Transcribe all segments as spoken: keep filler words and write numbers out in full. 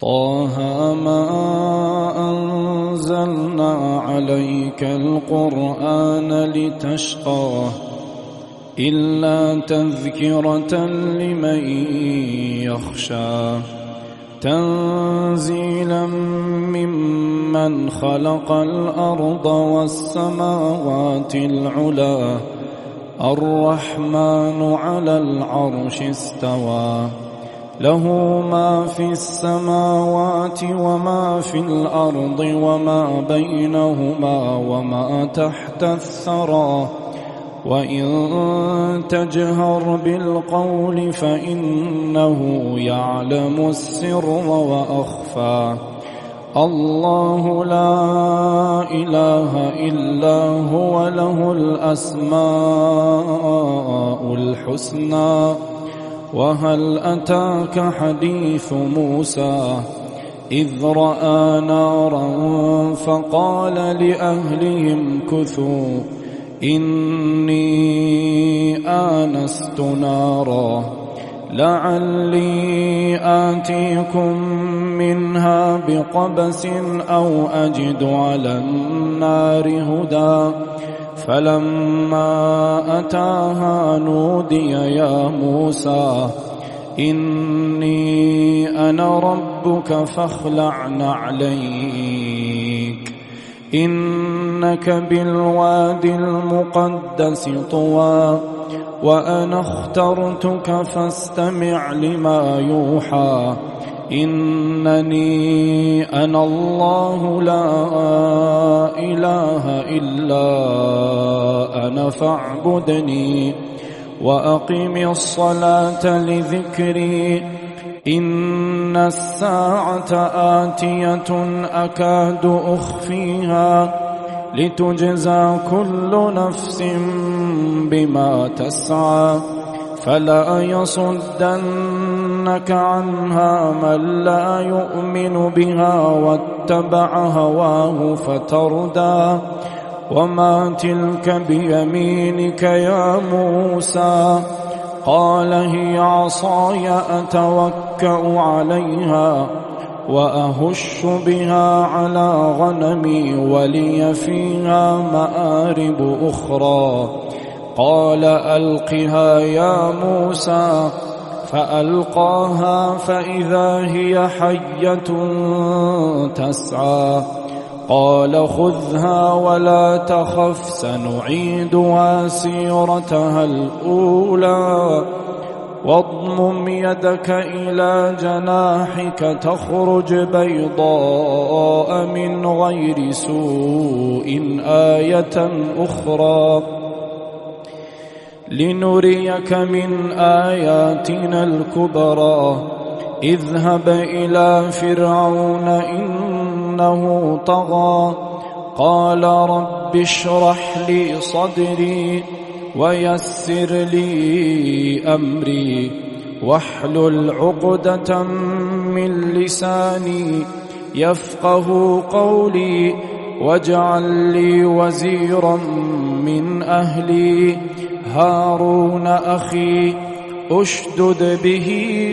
طه ما أنزلنا عليك القرآن لتشقى إلا تذكرة لمن يخشى تنزيلا ممن خلق الأرض والسماوات العلى الرحمن على العرش استوى له ما في السماوات وما في الأرض وما بينهما وما تحت الثرى وإن تجهر بالقول فإنه يعلم السر وأخفى الله لا إله إلا هو له الأسماء الحسنى وهل أتاك حديث موسى إذ رأى نارا فقال لأهلهم كثوا إني آنست نارا لعلي آتيكم منها بقبس أو أجد على النار هدى فلما أتاها نودي يا موسى إني أنا ربك فاخلع نعليك إنك بالوادي المقدس طوى وأنا اخترتك فاستمع لما يوحى إنني أنا الله لا إله إلا أنا فاعبدني وأقم الصلاة لذكري إن الساعة آتية أكاد أخفيها لتجزى كل نفس بما تسعى فلا يصدنك عنها من لا يؤمن بها واتبع هواه فتردى وما تلك بيمينك يا موسى قال هي عصاي أتوكأ عليها وأهش بها على غنمي ولي فيها مآرب أخرى قال ألقها يا موسى فألقاها فإذا هي حية تسعى قال خذها ولا تخف سنعيدها سيرتها الأولى واضمم يدك إلى جناحك تخرج بيضاء من غير سوء آية أخرى لنريك من آياتنا الكبرى اذهب إلى فرعون إنه طغى قال رب اشرح لي صدري ويسر لي أمري واحلل عقدة من لساني يفقه قولي واجعل لي وزيرا من أهلي هارون أخي أشدد به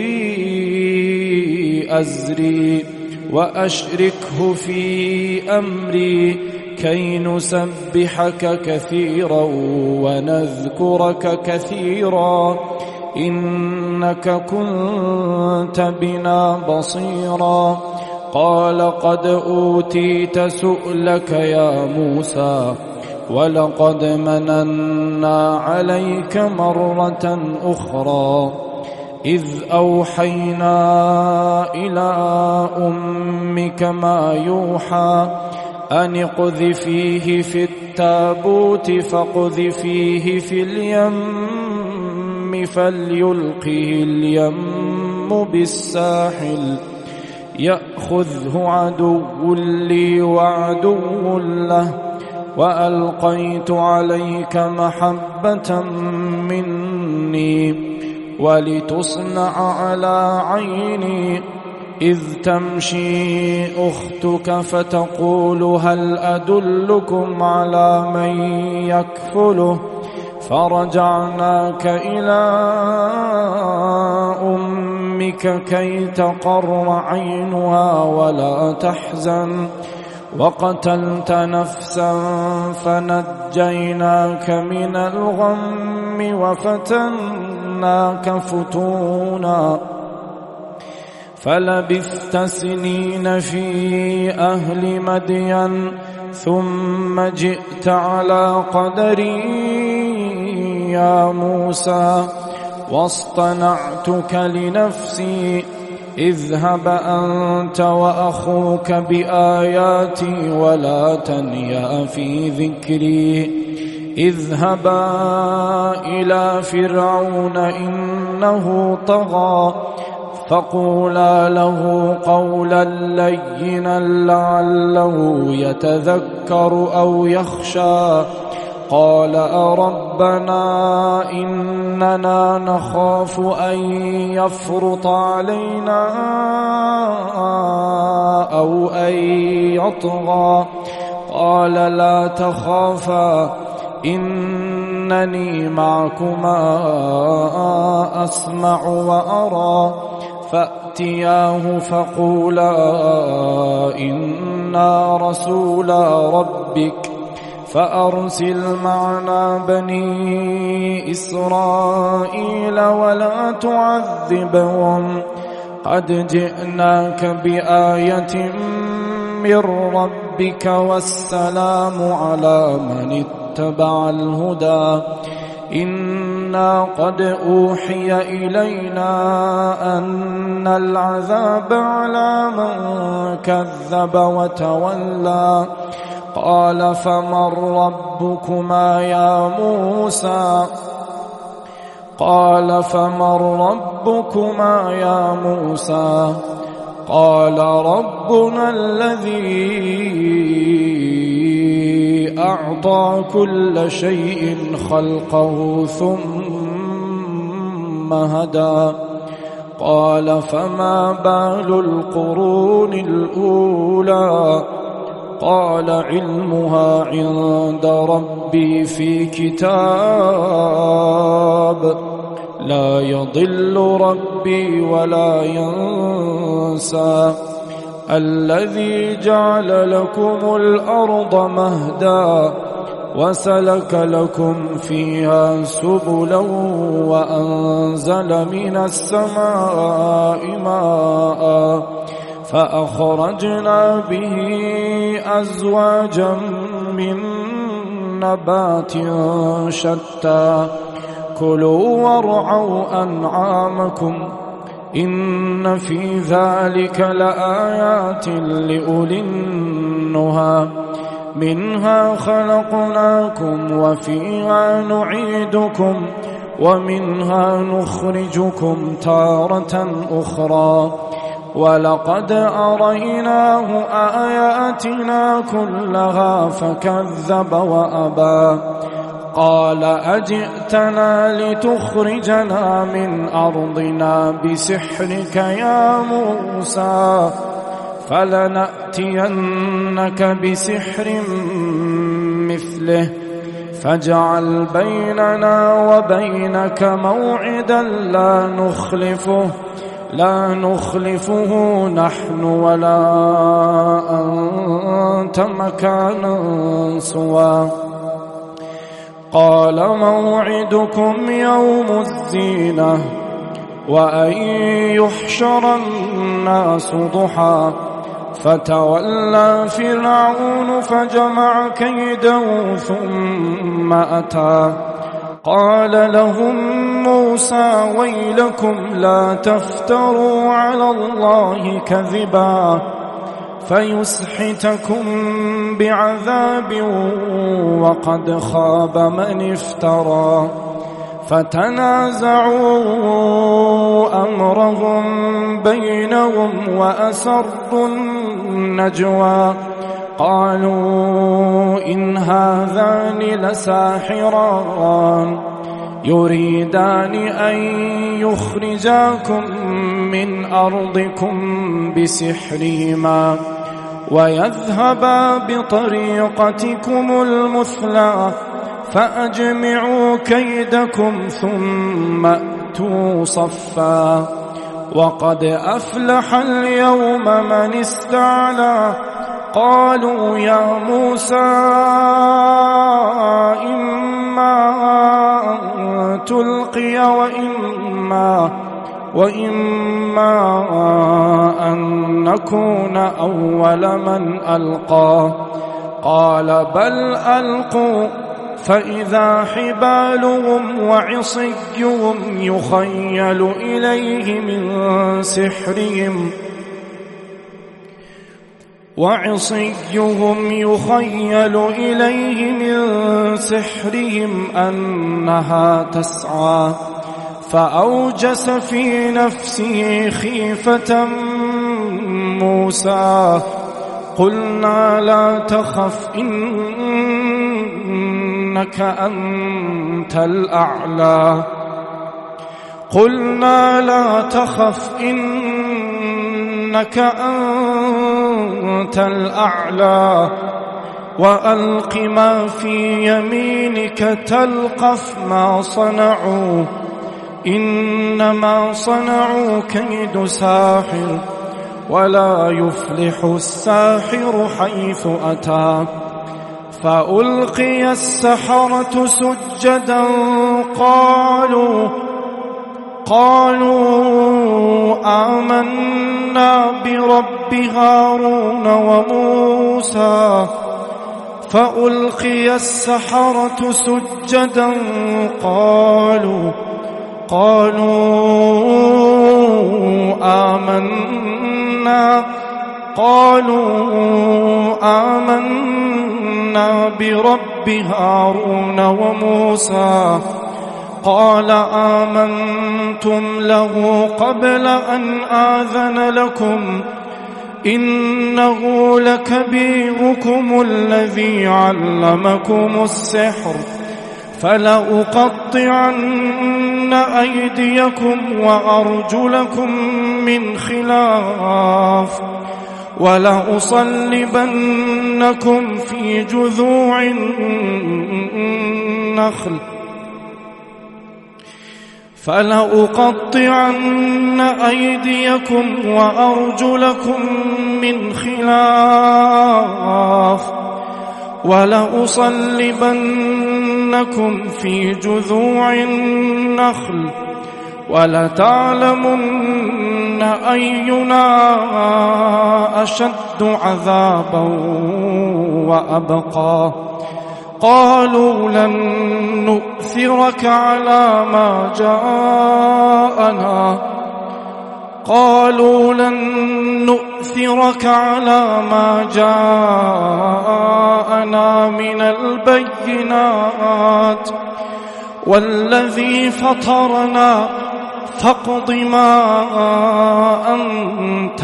أزري وأشركه في أمري كي نسبحك كثيرا ونذكرك كثيرا إنك كنت بنا بصيرا قال قد أوتيت سؤلك يا موسى ولقد مننا عليك مرة أخرى إذ أوحينا إلى أمك ما يوحى أن اقذفيه في التابوت فاقذفيه في اليم فليلقه اليم بالساحل يأخذه عدو لي وعدو له وألقيت عليك محبة مني ولتصنع على عيني إذ تمشي أختك فتقول هل أدلكم على من يكفله فرجعناك إلى أمك أمك كي تقر عينها ولا تحزن وقتلت نفسا فنجيناك من الغم وفتناك فتونا فلبثت سنين في أهل مدين ثم جئت على قدري يا موسى واصطنعتك لنفسي اذهب أنت وأخوك بآياتي ولا تنيا في ذكري اذهبا إلى فرعون إنه طغى فقولا له قولا لينا لعله يتذكر أو يخشى قال ربنا إننا نخاف أن يفرط علينا أو أن يطغى قال لا تخافا إنني معكما أسمع وأرى فأتياه فقولا إنا رسولا ربك فأرسل معنا بني إسرائيل ولا تعذبهم قد جئناك بآية من ربك والسلام على من اتبع الهدى إنا قد أوحي إلينا أن العذاب على من كذب وتولى قال فمن ربكما يا موسى قال فمن ربكما يا موسى قال ربنا الذي أعطى كل شيء خلقه ثم هدى قال فما بال القرون الأولى قال علمها عند ربي في كتاب لا يضل ربي ولا ينسى الذي جعل لكم الأرض مهدا وسلك لكم فيها سبلا وأنزل من السماء ماء فأخرجنا به أزواجا من نبات شتى كلوا وارعوا أنعامكم إن في ذلك لآيات لأولي النهى منها خلقناكم وفيها نعيدكم ومنها نخرجكم تارة أخرى ولقد أريناه آياتنا كلها فكذب وأبى قال أجئتنا لتخرجنا من أرضنا بسحرك يا موسى فلنأتينك بسحر مثله فاجعل بيننا وبينك موعدا لا نخلفه لا نخلفه نحن ولا أنت مكانا سوى قال موعدكم يوم الزينة وأن يحشر الناس ضحى فتولى فرعون فجمع كيده ثم أتى قال لهم موسى ويلكم لا تفتروا على الله كذبا فيسحتكم بعذاب وقد خاب من افترى فتنازعوا أمرهم بينهم وأسروا النجوى قالوا إن هذان لساحران يريدان أن يخرجاكم من أرضكم بسحرهما ويذهبا بطريقتكم المثلى فأجمعوا كيدكم ثم أتوا صفا وقد أفلح اليوم من استعلى قالوا يا موسى إما أن تلقي وإما, وإما أن نكون أول من ألقى قال بل ألقوا فإذا حبالهم وعصيهم يخيل إليه من سحرهم وعصيهم يخيل إليه من سحرهم أنها تسعى فأوجس في نفسه خيفة موسى قلنا لا تخف إنك أنت الأعلى قلنا لا تخف إنك أنت الأعلى وألق ما في يمينك تلقف ما صنعوا إنما صنعوا كيد ساحر ولا يفلح الساحر حيث أتى فألقي السحرة سجدا قالوا قالوا آمنا برب هارون وموسى فألقي السحرة سجدا قالوا قالوا آمنا قالوا آمنا برب هارون وموسى قال آمنتم له قبل أن آذن لكم إنه لكبيركم الذي علمكم السحر فلأقطعن أيديكم وأرجلكم من خلاف ولأصلبنكم في جذوع النخل فلأقطعن أيديكم وأرجلكم من خلاف ولأصلبنكم في جذوع النخل ولتعلمن أينا أشد عذابا وأبقى قالوا لن نؤثرك على ما جاءنا قالوا لن نؤثرك على ما جاءنا من البينات والذي فطرنا فاقض ما أنت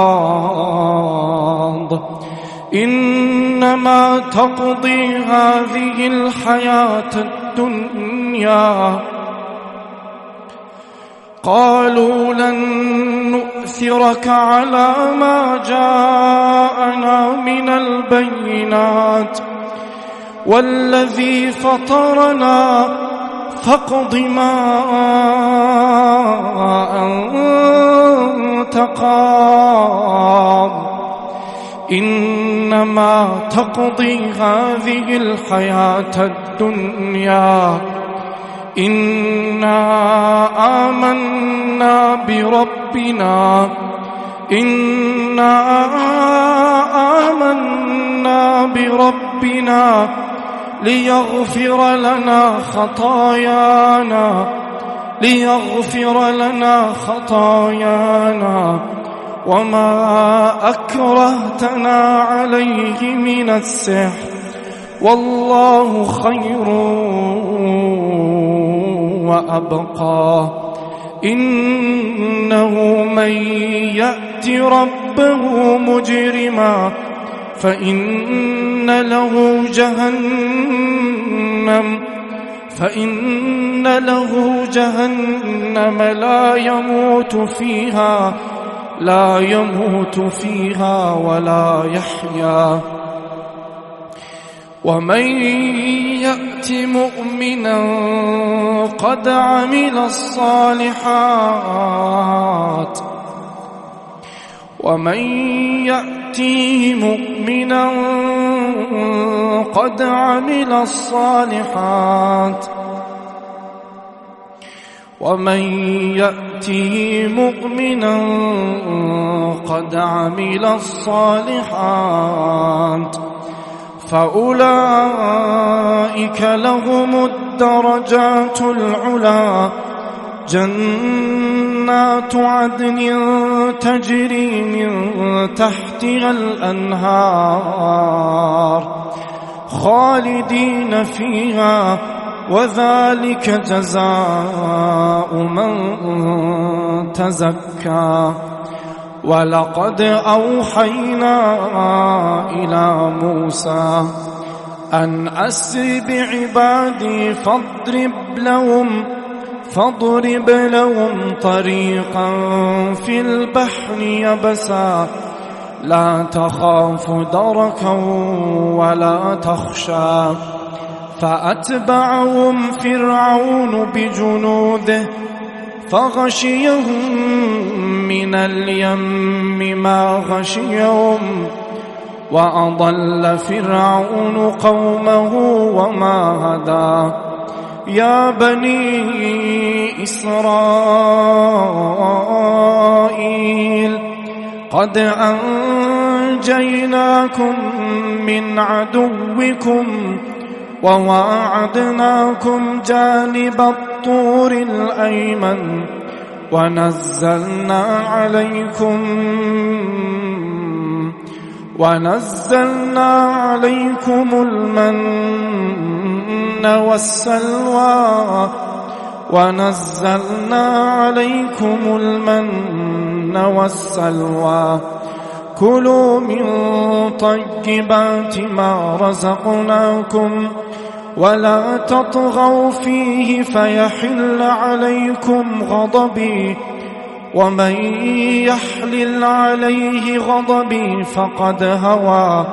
قاض إنما تقضي هذه الحياة الدنيا قالوا لن نؤثرك على ما جاءنا من البينات والذي فطرنا فاقض ما أنت قاض إنما تقضي هذه الحياة الدنيا إنا آمنا بربنا إنا آمنا بربنا ليغفر لنا خطايانا ليغفر لنا خطايانا وما أكرهتنا عليه من السحر والله خير وأبقى إنه من يأت ربه مجرما فإن له جهنم فإن له جهنم لا يموت فيها لا يموت فيها ولا يحيا ومن يأت مؤمنا قد عمل الصالحات ومن يأتيه مؤمنا قد عمل الصالحات ومن يأتيه مؤمنا قد عمل الصالحات فأولئك لهم الدرجات العلى جنات عدن تجري من تحتها الأنهار خالدين فيها وذلك جزاء من تزكى ولقد أوحينا إلى موسى أن أسر بعبادي فاضرب لهم فاضرب لهم طريقا في البحر يبسا لا تخاف دركا ولا تخشى فأتبعهم فرعون بجنوده فغشيهم من اليم ما غشيهم وأضل فرعون قومه وما هدى يا بني إسرائيل قد أنجيناكم من عدوكم وواعدناكم جانب الطور الأيمن ونزلنا عليكم ونزلنا عليكم المن والسلوى ونزلنا عليكم المن والسلوى كلوا من طيبات ما رزقناكم ولا تطغوا فيه فيحل عليكم غضبي ومن يحلل عليه غضبي فقد هوى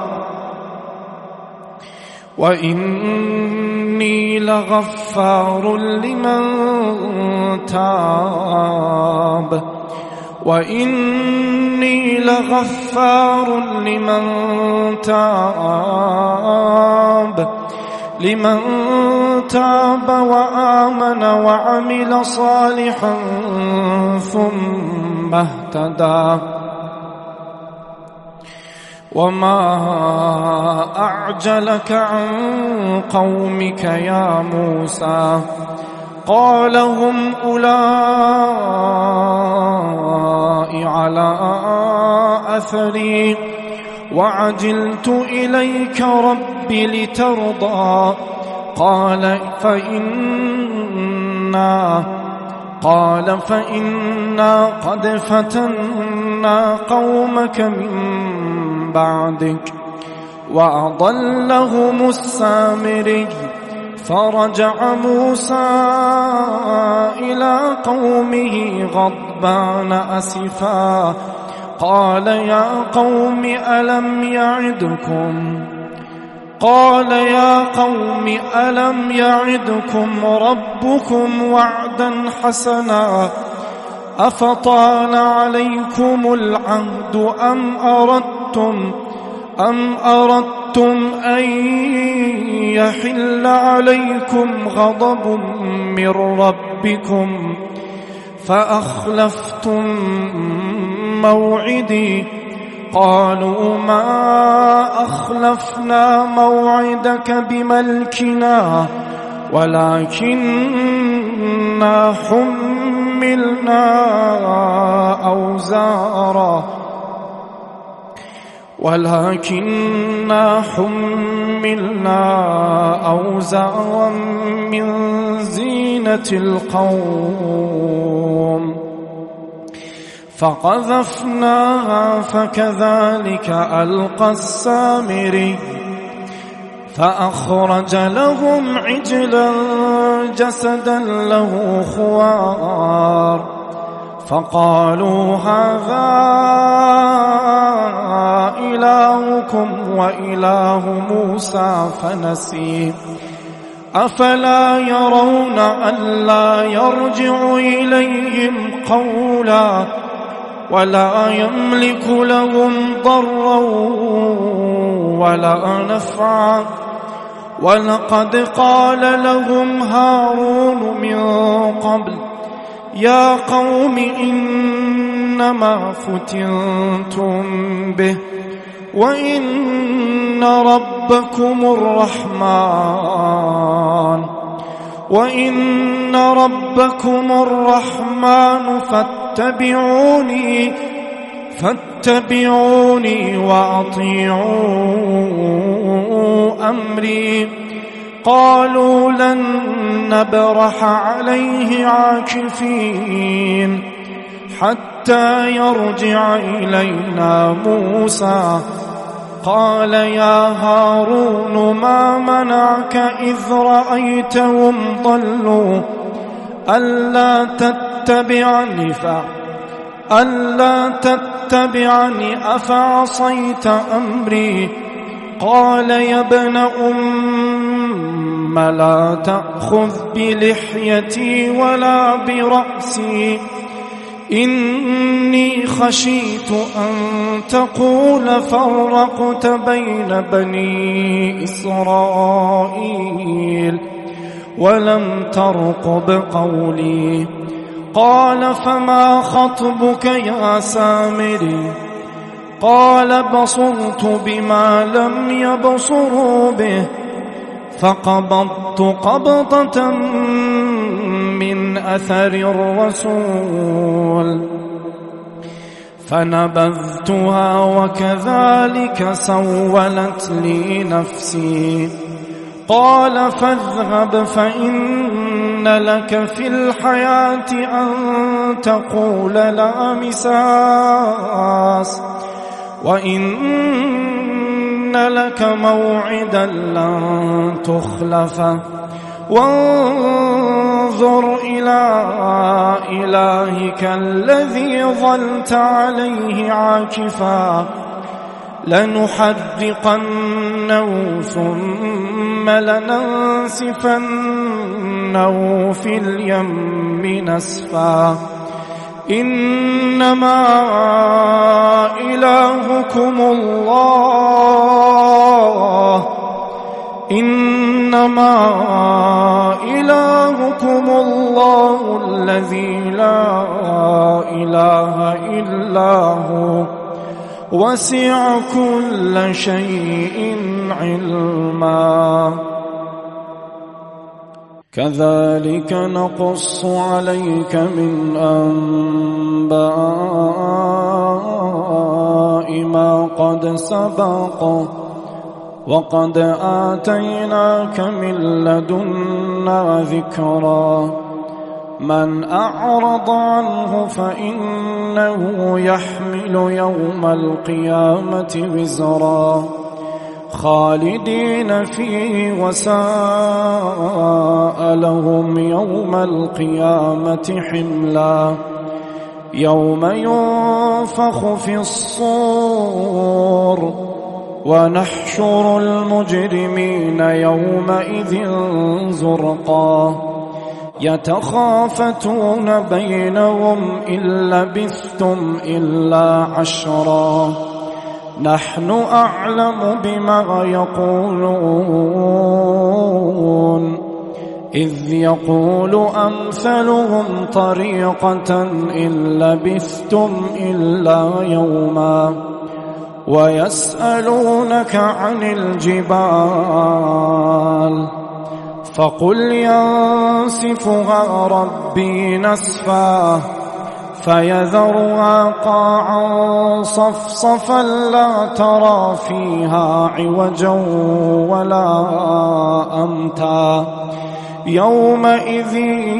وإني لغفار لمن تاب وإني لغفار لمن تاب لمن تاب وآمن وعمل صالحا ثم اهتدى وما أعجلك عن قومك يا موسى قال هم أولئك على أثري وعجلت إليك رب لترضى قال فإنا قال فإنا قد فتنا قومك من بعدك وأضلهم السامري فرجع موسى إلى قومه غضبان أسفا قال يا قوم ألم يعدكم قال يا قوم ألم يعدكم ربكم وعدا حسنا أفطال عليكم العهد أم أردتم أم أردتم أن يحل عليكم غضب من ربكم فأخلفتم موعدي قالوا ما أخلفنا موعدك بملكنا ولكننا حملنا أوزارا ولكننا حملنا أوزارا من زينة القوم فقذفناها فكذلك ألقى السامري فأخرج لهم عجلا جسدا له خوار فقالوا هذا إلهكم وإله موسى فنسي أفلا يرون ألا يرجع إليهم قولا ولا يملك لهم ضرا ولا نفعا ولقد قال لهم هارون من قبل يا قوم إنما فتنتم به وإن ربكم الرحمن وإن ربكم الرحمن فاتبعوني فاتبعوني وأطيعوا أمري قالوا لن نبرح عليه عاكفين حتى يرجع إلينا موسى قال يا هارون ما منعك إذ رأيتهم ضلوا ألا تتبعني ألا تتبعني أفعصيت أمري قال يا ابن أم لا تأخذ بلحيتي ولا برأسي إني خشيت أن تقول فرقت بين بني إسرائيل ولم ترقب قولي قال فما خطبك يا سامري قال بصرت بما لم يبصروا به فقبضت قبضة من أثر الرسول فنبذتها وكذلك سولت لي نفسي قال فاذهب فإن لك في الحياة أن تقول لا مساس وإن لك موعدا لن تخلفه وانظر إلى إلهك الذي ظلت عليه عاكفا لنحرقنه ثم لننسفنه في اليم نسفا إنما إلهكم الله إنما إلهكم الله الذي لا إله إلا هو وسع كل شيء علما كذلك نقص عليك من أنباء ما قد سبق وقد آتيناك من لدنا ذكرا من أعرض عنه فإنه يحمل يوم القيامة وزرا خالدين فيه وساء لهم يوم القيامة حملا يوم ينفخ في الصور ونحشر المجرمين يومئذ زرقا يتخافتون بينهم إن لبثتم إلا عشرا نحن أعلم بما يقولون إذ يقول أمثلهم طريقة إن لبثتم إلا يوما ويسألونك عن الجبال فقل ينسفها ربي نسفا فيذرها قاعا صفصفا لا ترى فيها عوجا ولا أمتا يومئذ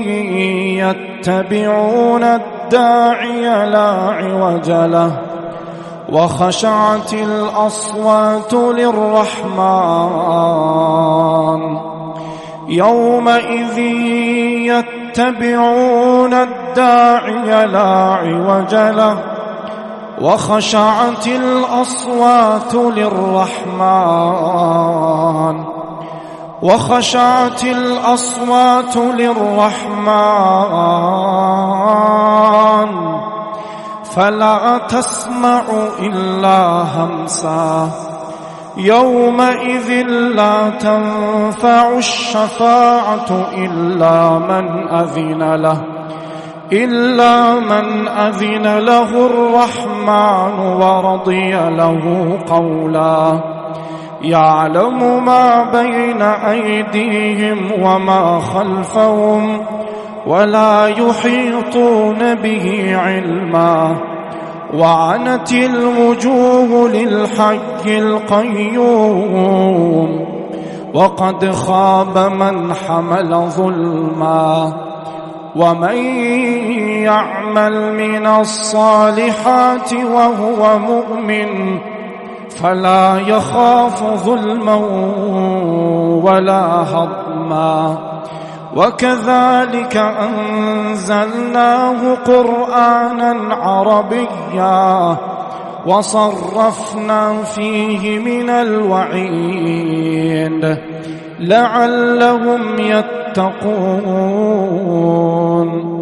يتبعون الداعي لا عوج له وخشعت الأصوات للرحمن يومئذ يتبعون الداعي لا عوج له وخشعت الأصوات للرحمن وخشعت الأصوات للرحمن فلا تسمع إلا همسا يومئذ لا تنفع الشفاعة إلا من أذن له إلا من أذن له الرحمن ورضي له قولا يعلم ما بين أيديهم وما خلفهم ولا يحيطون به علما وعنت الوجوه للحي القيوم وقد خاب من حمل ظلما ومن يعمل من الصالحات وهو مؤمن فلا يخاف ظلما ولا هضما وكذلك أنزلناه قرآنا عربيا وصرفنا فيه من الوعيد لعلهم يتقون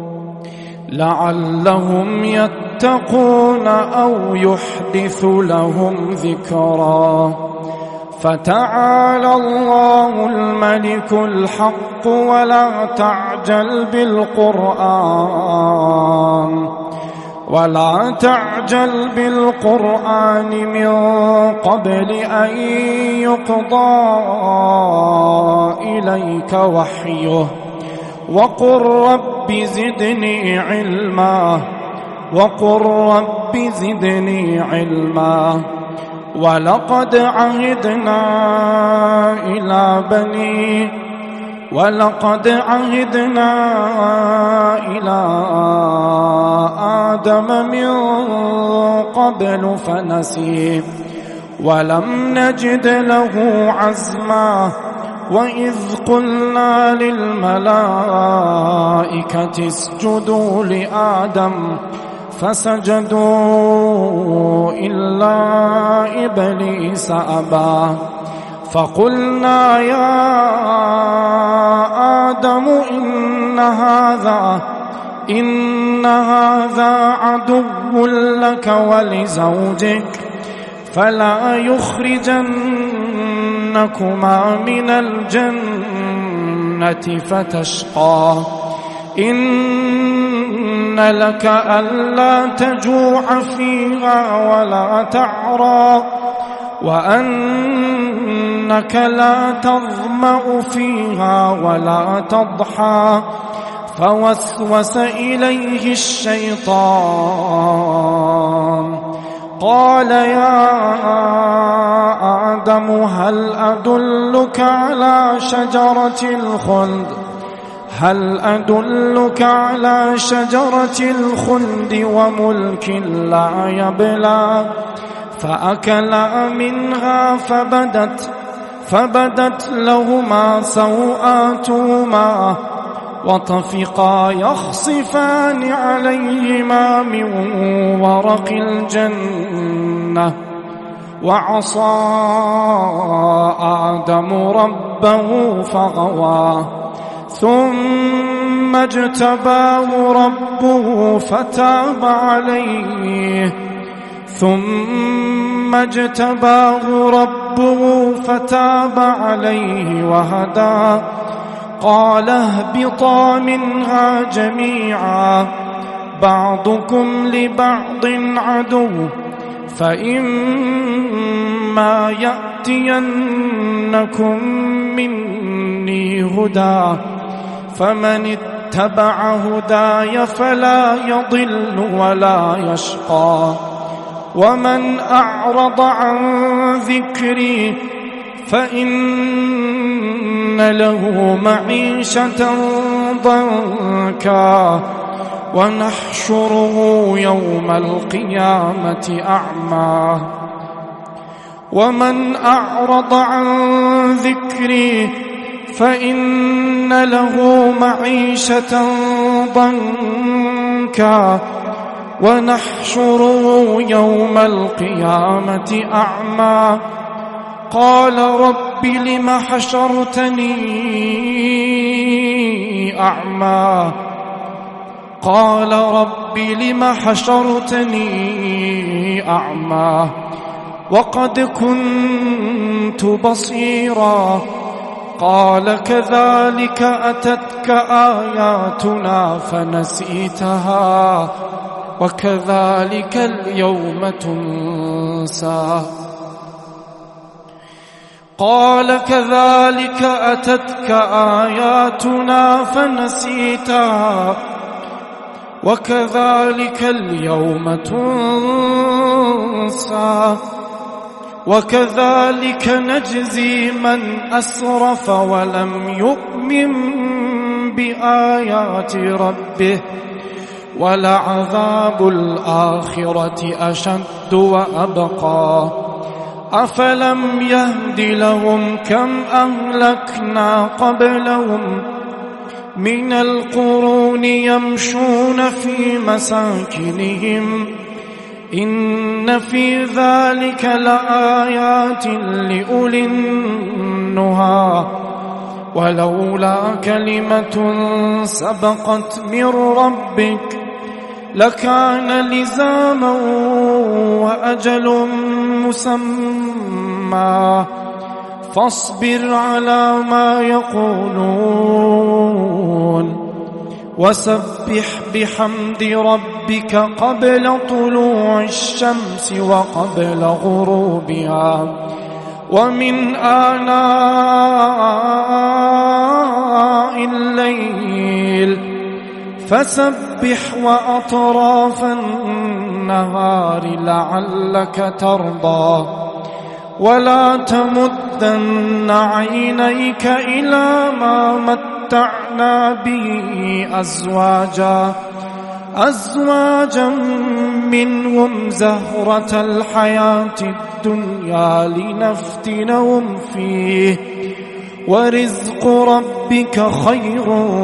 لعلهم يتقون أو يحدث لهم ذكرا فتعالى الله الملك الحق ولا تعجل بالقرآن ولا تعجل بالقرآن من قبل أن يقضى إليك وحيه وقل رب زدني علما وقل رب زدني علما ولقد عهدنا إلى بني ولقد عهدنا إلى آدم من قبل فنسي ولم نجد له عزما وإذ قلنا للملائكة اسجدوا لآدم فسجدوا إلا إبليس أبى فقلنا يا آدم إن هذا إن هذا عدو لك ولزوجك فلا يخرجنكما من الجنة فتشقى إن لك ألا تجوع فيها ولا تعرى وأنك لا تظمأ فيها ولا تضحى فوسوس إليه الشيطان قال يا آدم هل أدلك على شجرة الخلد هل أدلك على شجرة الخلد وملك لا يبلى فأكلا منها فبدت فبدت لهما سوآتهما وطفقا يخصفان عليهما من ورق الجنة وعصى آدم ربه فغوى ثم اجتباه ربه فتاب عليه ثم اجتباه ربه فتاب عليه وهدى قال اهبطا منها جميعا بعضكم لبعض عدو فإما يأتينكم مني هدى فمن اتبع هداي فلا يضل ولا يشقى ومن أعرض عن ذكري فإن له معيشة ضنكا ونحشره يوم القيامة أعمى ومن أعرض عن ذكري فإن له معيشة ضنكا ونحشره يوم القيامة أعمى قال رب لم حشرتني أعمى قال رب لم حشرتني أعمى وقد كنت بصيرا قال كذلك أتتك آياتنا فنسيتها وكذلك اليوم تنسى قال كذلك أتتك آياتنا فنسيتها وكذلك اليوم تنسى وكذلك نجزي من أسرف ولم يؤمن بآيات ربه ولعذاب الآخرة أشد وأبقى أفلم يهد لهم كم أهلكنا قبلهم من القرون يمشون في مساكنهم إن في ذلك لآيات لأولي النهى ولولا كلمة سبقت من ربك لكان لزاما وأجل مسمى فاصبر على ما يقولون وسبح بحمد ربك قبل طلوع الشمس وقبل غروبها ومن آناء الليل فسبح وأطراف النهار لعلك ترضى ولا تمدن عينيك إلى ما متعنا به أزواجا أزواجا منهم زهرة الحياة الدنيا لنفتنهم فيه ورزق ربك خير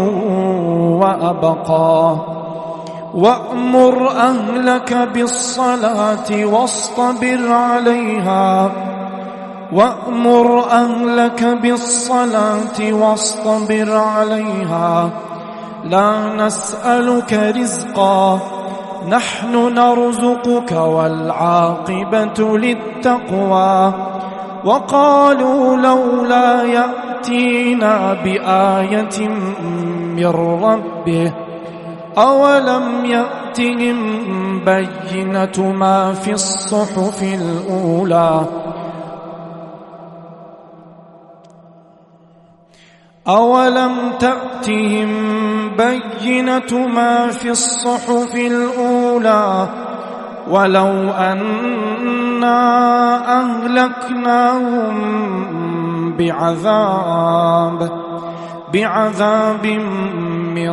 وأبقى وأمر أهلك بالصلاة واصطبر عليها وأمر أهلك بالصلاة واصطبر عليها لا نسألك رزقا نحن نرزقك والعاقبة للتقوى وقالوا لولا يأتينا بآية من ربه أولم يأتهم بينة ما في الصحف الأولى أولم تأتهم بينة ما في الصحف الأولى ولو أنا أهلكناهم بعذاب بعذاب من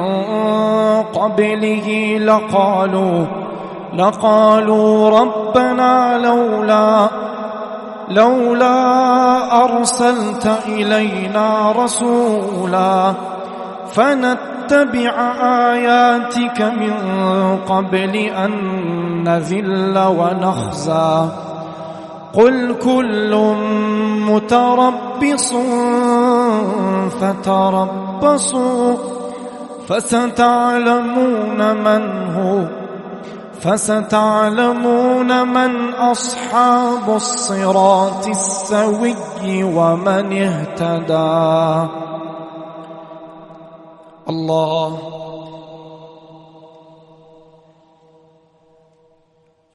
قبله لقالوا لقالوا ربنا لولا لولا أرسلت إلينا رسولا فنتبع آياتك من قبل أن نذل ونخزى قل كل متربص فتربصوا فستعلمون من هو فستعلمون من أصحاب الصراط السوي ومن اهتدى. الله